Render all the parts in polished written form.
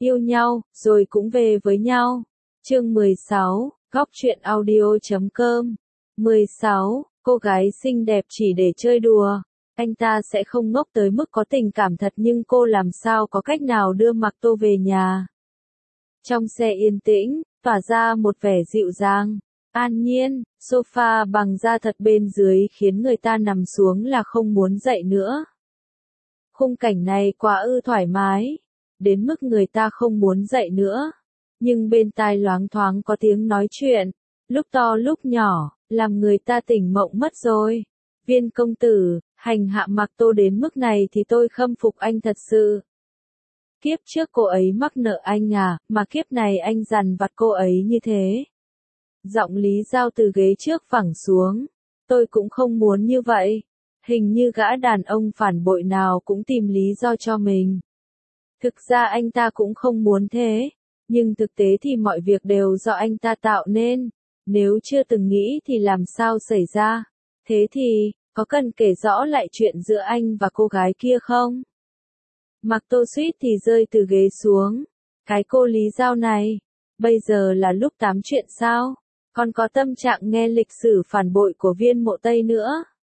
yêu nhau, rồi cũng về với nhau. Chương 16, Góc truyện audio.com 16, cô gái xinh đẹp chỉ để chơi đùa. Anh ta sẽ không ngốc tới mức có tình cảm thật nhưng cô làm sao có cách nào đưa Mạc Tô về nhà. Trong xe yên tĩnh, tỏa ra một vẻ dịu dàng, an nhiên, sofa bằng da thật bên dưới khiến người ta nằm xuống là không muốn dậy nữa. Khung cảnh này quá thoải mái, đến mức người ta không muốn dậy nữa. Nhưng bên tai loáng thoáng có tiếng nói chuyện, lúc to lúc nhỏ, làm người ta tỉnh mộng mất rồi. Viên công tử, hành hạ Mạc Tô đến mức này thì tôi khâm phục anh thật sự. Kiếp trước cô ấy mắc nợ anh à, mà kiếp này anh dằn vặt cô ấy như thế. Giọng Lý Giao từ ghế trước phẳng xuống. Tôi cũng không muốn như vậy. Hình như gã đàn ông phản bội nào cũng tìm lý do cho mình. Thực ra anh ta cũng không muốn thế. Nhưng thực tế thì mọi việc đều do anh ta tạo nên. Nếu chưa từng nghĩ thì làm sao xảy ra. Thế thì, có cần kể rõ lại chuyện giữa anh và cô gái kia không? Mạc Tô suýt thì rơi từ ghế xuống. Cái cô Lý Giao này, bây giờ là lúc tám chuyện sao? Còn có tâm trạng nghe lịch sử phản bội của Viên Mộ Tây nữa.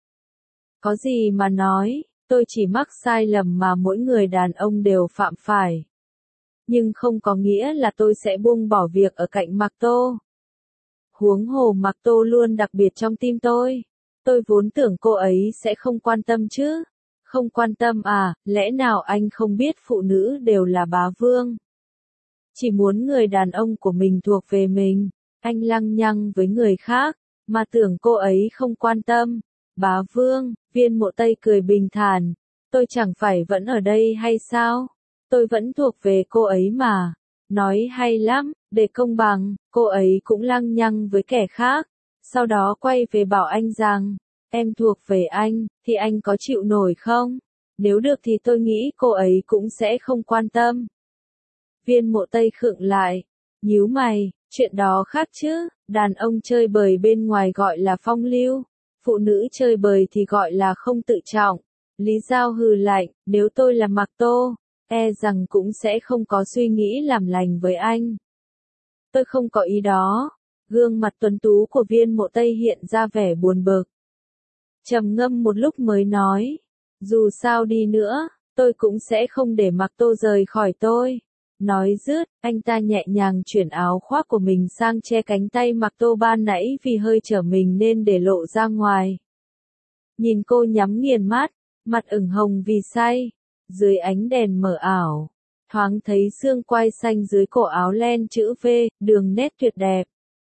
Có gì mà nói, tôi chỉ mắc sai lầm mà mỗi người đàn ông đều phạm phải. Nhưng không có nghĩa là tôi sẽ buông bỏ việc ở cạnh Mạc Tô. Huống hồ Mạc Tô luôn đặc biệt trong tim tôi. Tôi vốn tưởng cô ấy sẽ không quan tâm chứ. Không quan tâm à, lẽ nào anh không biết phụ nữ đều là bá vương? Chỉ muốn người đàn ông của mình thuộc về mình. Anh lăng nhăng với người khác, mà tưởng cô ấy không quan tâm. Bá vương, Viên Mộ Tây cười bình thản. Tôi chẳng phải vẫn ở đây hay sao? Tôi vẫn thuộc về cô ấy mà. Nói hay lắm, để công bằng, cô ấy cũng lăng nhăng với kẻ khác. Sau đó quay về bảo anh rằng, em thuộc về anh, thì anh có chịu nổi không? Nếu được thì tôi nghĩ cô ấy cũng sẽ không quan tâm. Viên Mộ Tây khựng lại, nhíu mày, chuyện đó khác chứ, đàn ông chơi bời bên ngoài gọi là phong lưu, phụ nữ chơi bời thì gọi là không tự trọng. Lý Giao hừ lạnh, nếu tôi là Mạc Tô, e rằng cũng sẽ không có suy nghĩ làm lành với anh. Tôi không có ý đó. Gương mặt tuấn tú của Viên Mộ Tây hiện ra vẻ buồn bực. Trầm ngâm một lúc mới nói, dù sao đi nữa, tôi cũng sẽ không để Mạc Tô rời khỏi tôi. Nói dứt, anh ta nhẹ nhàng chuyển áo khoác của mình sang che cánh tay Mạc Tô ban nãy vì hơi trở mình nên để lộ ra ngoài. Nhìn cô nhắm nghiền mắt, mặt ửng hồng vì say, dưới ánh đèn mờ ảo, thoáng thấy xương quai xanh dưới cổ áo len chữ V, đường nét tuyệt đẹp.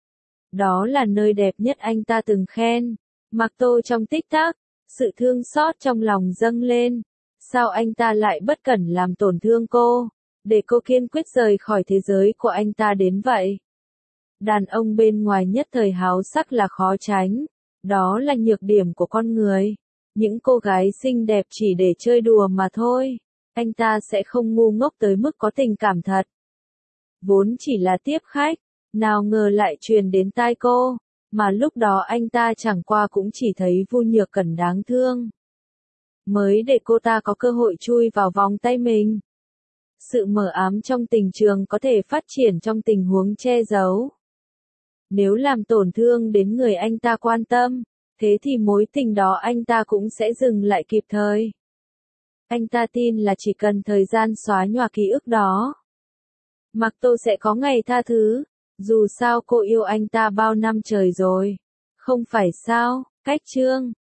Đó là nơi đẹp nhất anh ta từng khen. Mạc Tô trong tích tắc, sự thương xót trong lòng dâng lên. Sao anh ta lại bất cẩn làm tổn thương cô, để cô kiên quyết rời khỏi thế giới của anh ta đến vậy? Đàn ông bên ngoài nhất thời háo sắc là khó tránh. Đó là nhược điểm của con người. Những cô gái xinh đẹp chỉ để chơi đùa mà thôi. Anh ta sẽ không ngu ngốc tới mức có tình cảm thật. Vốn chỉ là tiếp khách, nào ngờ lại truyền đến tai cô. Mà lúc đó anh ta chẳng qua cũng chỉ thấy Vu Nhược Cẩn đáng thương. Mới để cô ta có cơ hội chui vào vòng tay mình. Sự mờ ám trong tình trường có thể phát triển trong tình huống che giấu. Nếu làm tổn thương đến người anh ta quan tâm, thế thì mối tình đó anh ta cũng sẽ dừng lại kịp thời. Anh ta tin là chỉ cần thời gian xóa nhòa ký ức đó, Mạc Tô sẽ có ngày tha thứ. Dù sao cô yêu anh ta bao năm trời rồi. Không phải sao? Cách chương